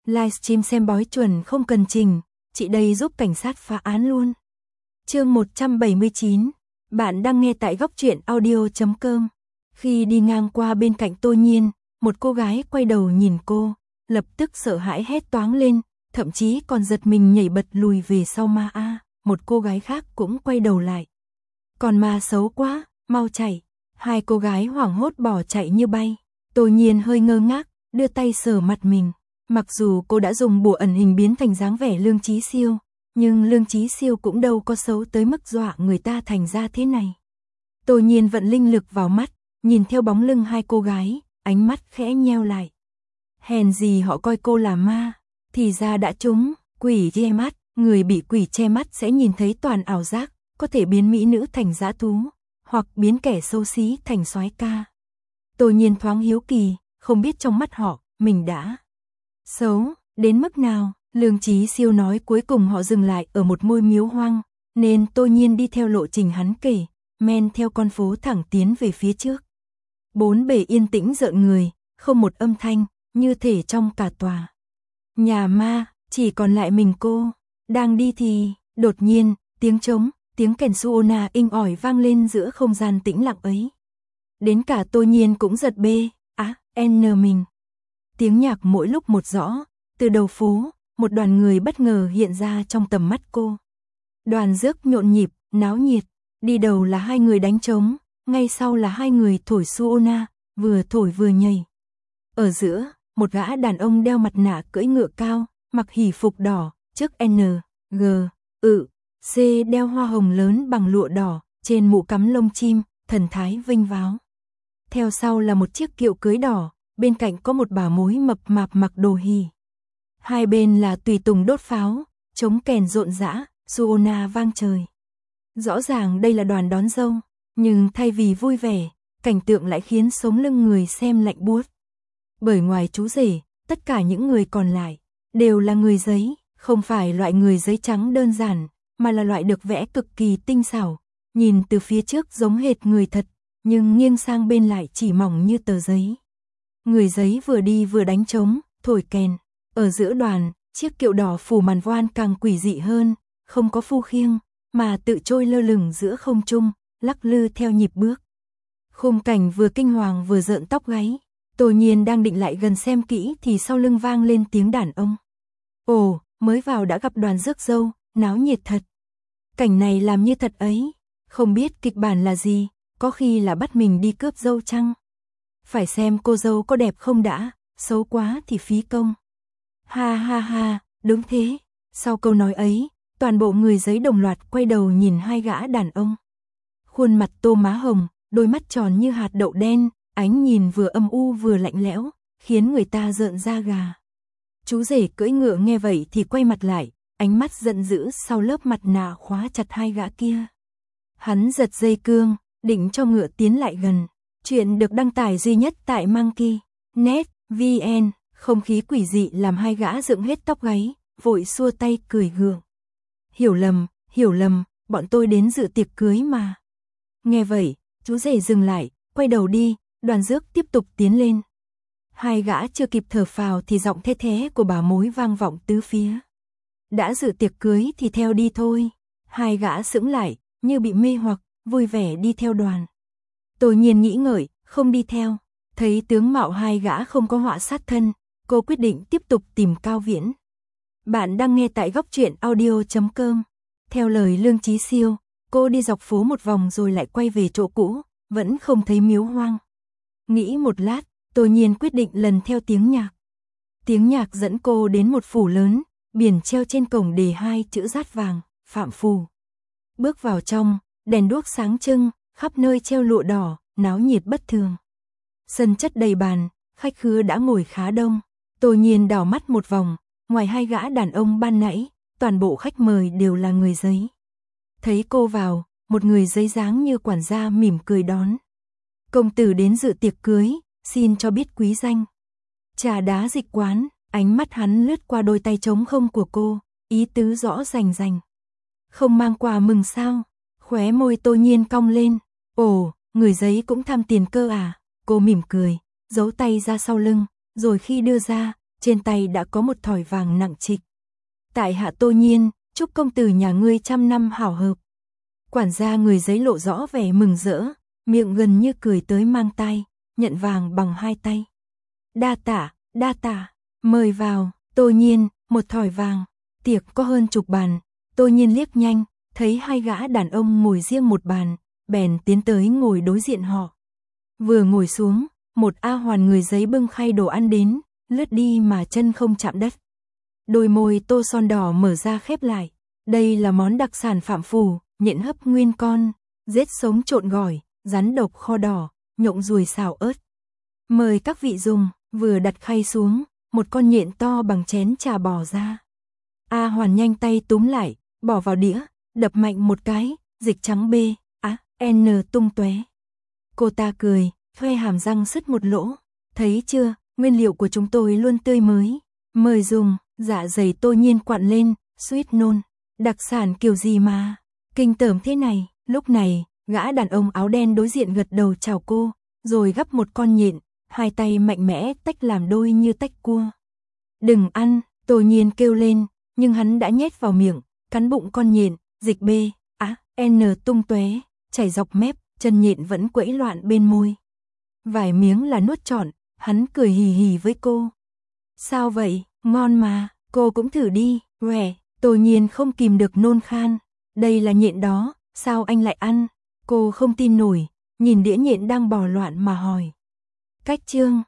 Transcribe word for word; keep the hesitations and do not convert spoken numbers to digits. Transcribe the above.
Livestream xem bói chuẩn không cần trình, chị đây giúp cảnh sát phá án luôn. Chương một trăm bảy mươi chín, bạn đang nghe tại góc truyện audio chấm com. Khi đi ngang qua bên cạnh Tô Nhiên, một cô gái quay đầu nhìn cô, lập tức sợ hãi hét toáng lên, thậm chí còn giật mình nhảy bật lùi về sau. Ma a, một cô gái khác cũng quay đầu lại. Còn ma xấu quá, mau chạy. Hai cô gái hoảng hốt bỏ chạy như bay. Tô Nhiên hơi ngơ ngác, đưa tay sờ mặt mình. Mặc dù cô đã dùng bùa ẩn hình biến thành dáng vẻ Lương Chí Siêu, nhưng Lương Chí Siêu cũng đâu có xấu tới mức dọa người ta thành ra thế này. Tô Nhiên vận linh lực vào mắt, nhìn theo bóng lưng hai cô gái, ánh mắt khẽ nheo lại. Hèn gì họ coi cô là ma, thì ra đã trúng quỷ che mắt. Người bị quỷ che mắt sẽ nhìn thấy toàn ảo giác, có thể biến mỹ nữ thành dã thú, hoặc biến kẻ xấu xí thành soái ca. Tô Nhiên thoáng hiếu kỳ, không biết trong mắt họ, mình đã xấu đến mức nào. Lương Chí Siêu nói cuối cùng họ dừng lại ở một ngôi miếu hoang, nên Tô Nhiên đi theo lộ trình hắn kể, men theo con phố thẳng tiến về phía trước. Bốn bề yên tĩnh rợn người, không một âm thanh, như thể trong cả tòa nhà ma, chỉ còn lại mình cô. Đang đi thì, đột nhiên, tiếng trống, tiếng kèn suona inh ỏi vang lên giữa không gian tĩnh lặng ấy. Đến cả Tô Nhiên cũng giật bê, á, à, n mình. Tiếng nhạc mỗi lúc một rõ, từ đầu phố, một đoàn người bất ngờ hiện ra trong tầm mắt cô. Đoàn rước nhộn nhịp, náo nhiệt, đi đầu là hai người đánh trống, ngay sau là hai người thổi suona, vừa thổi vừa nhảy. Ở giữa, một gã đàn ông đeo mặt nạ cưỡi ngựa cao, mặc hỉ phục đỏ, trước N, G, ự, C đeo hoa hồng lớn bằng lụa đỏ, trên mũ cắm lông chim, thần thái vinh váo. Theo sau là một chiếc kiệu cưới đỏ, bên cạnh có một bà mối mập mạp mặc đồ hỉ. Hai bên là tùy tùng đốt pháo, trống kèn rộn rã, suona vang trời. Rõ ràng đây là đoàn đón dâu, nhưng thay vì vui vẻ, cảnh tượng lại khiến sống lưng người xem lạnh buốt. Bởi ngoài chú rể, tất cả những người còn lại đều là người giấy, không phải loại người giấy trắng đơn giản, mà là loại được vẽ cực kỳ tinh xảo, nhìn từ phía trước giống hệt người thật, nhưng nghiêng sang bên lại chỉ mỏng như tờ giấy. Người giấy vừa đi vừa đánh trống, thổi kèn. Ở giữa đoàn, chiếc kiệu đỏ phủ màn voan càng quỷ dị hơn, không có phu khiêng, mà tự trôi lơ lửng giữa không trung, lắc lư theo nhịp bước. Khung cảnh vừa kinh hoàng vừa rợn tóc gáy. Tô Nhiên đang định lại gần xem kỹ thì sau lưng vang lên tiếng đàn ông. Ồ, mới vào đã gặp đoàn rước dâu, náo nhiệt thật. Cảnh này làm như thật ấy, không biết kịch bản là gì, có khi là bắt mình đi cướp dâu chăng? Phải xem cô dâu có đẹp không đã, xấu quá thì phí công. Ha ha ha, đúng thế. Sau câu nói ấy, toàn bộ người giấy đồng loạt quay đầu nhìn hai gã đàn ông. Khuôn mặt tô má hồng, đôi mắt tròn như hạt đậu đen, ánh nhìn vừa âm u vừa lạnh lẽo, khiến người ta rợn da gà. Chú rể cưỡi ngựa nghe vậy thì quay mặt lại, ánh mắt giận dữ sau lớp mặt nạ khóa chặt hai gã kia. Hắn giật dây cương, định cho ngựa tiến lại gần. Chuyện được đăng tải duy nhất tại Monkey Net vê en. Không khí quỷ dị làm hai gã dựng hết tóc gáy, vội xua tay cười gượng. Hiểu lầm, hiểu lầm, bọn tôi đến dự tiệc cưới mà. Nghe vậy, chú rể dừng lại, quay đầu đi, đoàn rước tiếp tục tiến lên. Hai gã chưa kịp thở phào thì giọng the thé của bà mối vang vọng tứ phía. Đã dự tiệc cưới thì theo đi thôi. Hai gã sững lại, như bị mê hoặc, vui vẻ đi theo đoàn. Tô Nhiên nghĩ ngợi, không đi theo. Thấy tướng mạo hai gã không có họa sát thân, cô quyết định tiếp tục tìm Cao Viễn. Bạn đang nghe tại góc truyện audio chấm com. Theo lời Lương Chí Siêu, cô đi dọc phố một vòng rồi lại quay về chỗ cũ, vẫn không thấy miếu hoang. Nghĩ một lát, Tô Nhiên quyết định lần theo tiếng nhạc. Tiếng nhạc dẫn cô đến một phủ lớn, biển treo trên cổng đề hai chữ dát vàng, Phạm Phủ. Bước vào trong, đèn đuốc sáng trưng, khắp nơi treo lụa đỏ, náo nhiệt bất thường. Sân chất đầy bàn, khách khứa đã ngồi khá đông. Tô Nhiên đảo mắt một vòng, ngoài hai gã đàn ông ban nãy, toàn bộ khách mời đều là người giấy. Thấy cô vào, một người giấy dáng như quản gia mỉm cười đón. Công tử đến dự tiệc cưới, xin cho biết quý danh. Trà đá dịch quán, ánh mắt hắn lướt qua đôi tay trống không của cô, ý tứ rõ rành rành. Không mang quà mừng sao? Khóe môi Tô Nhiên cong lên. Ồ, người giấy cũng tham tiền cơ à? Cô mỉm cười, giấu tay ra sau lưng, rồi khi đưa ra, trên tay đã có một thỏi vàng nặng trịch. Tại hạ Tô Nhiên, chúc công tử nhà ngươi trăm năm hảo hợp. Quản gia người giấy lộ rõ vẻ mừng rỡ, miệng gần như cười tới mang tai, nhận vàng bằng hai tay. Đa tạ, đa tạ, mời vào. Tô Nhiên, một thỏi vàng, tiệc có hơn chục bàn. Tô Nhiên liếc nhanh, thấy hai gã đàn ông ngồi riêng một bàn, bèn tiến tới ngồi đối diện họ. Vừa ngồi xuống, một A Hoàn người giấy bưng khay đồ ăn đến, lướt đi mà chân không chạm đất. Đôi môi tô son đỏ mở ra khép lại. Đây là món đặc sản Phạm Phủ, nhện hấp nguyên con, rết sống trộn gỏi, rắn độc kho đỏ, nhộng ruồi xào ớt. Mời các vị dùng. Vừa đặt khay xuống, một con nhện to bằng chén trà bò ra. A Hoàn nhanh tay túm lại, bỏ vào đĩa, đập mạnh một cái, dịch trắng bê, á, n tung tóe. Cô ta cười, khoe hàm răng sứt một lỗ. Thấy chưa, nguyên liệu của chúng tôi luôn tươi mới. Mời dùng. Dạ dày Tô Nhiên quặn lên, suýt nôn. Đặc sản kiểu gì mà kinh tởm thế này. Lúc này, gã đàn ông áo đen đối diện gật đầu chào cô, rồi gắp một con nhện, hai tay mạnh mẽ tách làm đôi như tách cua. Đừng ăn, Tô Nhiên kêu lên, nhưng hắn đã nhét vào miệng, cắn bụng con nhện, dịch bê, á, n tung tóe, chảy dọc mép, chân nhện vẫn quẫy loạn bên môi. Vài miếng là nuốt trọn, hắn cười hì hì với cô. Sao vậy, ngon mà, cô cũng thử đi, quẻ. Tô Nhiên không kìm được nôn khan. Đây là nhện đó, sao anh lại ăn? Cô không tin nổi, nhìn đĩa nhện đang bò loạn mà hỏi. Cách chương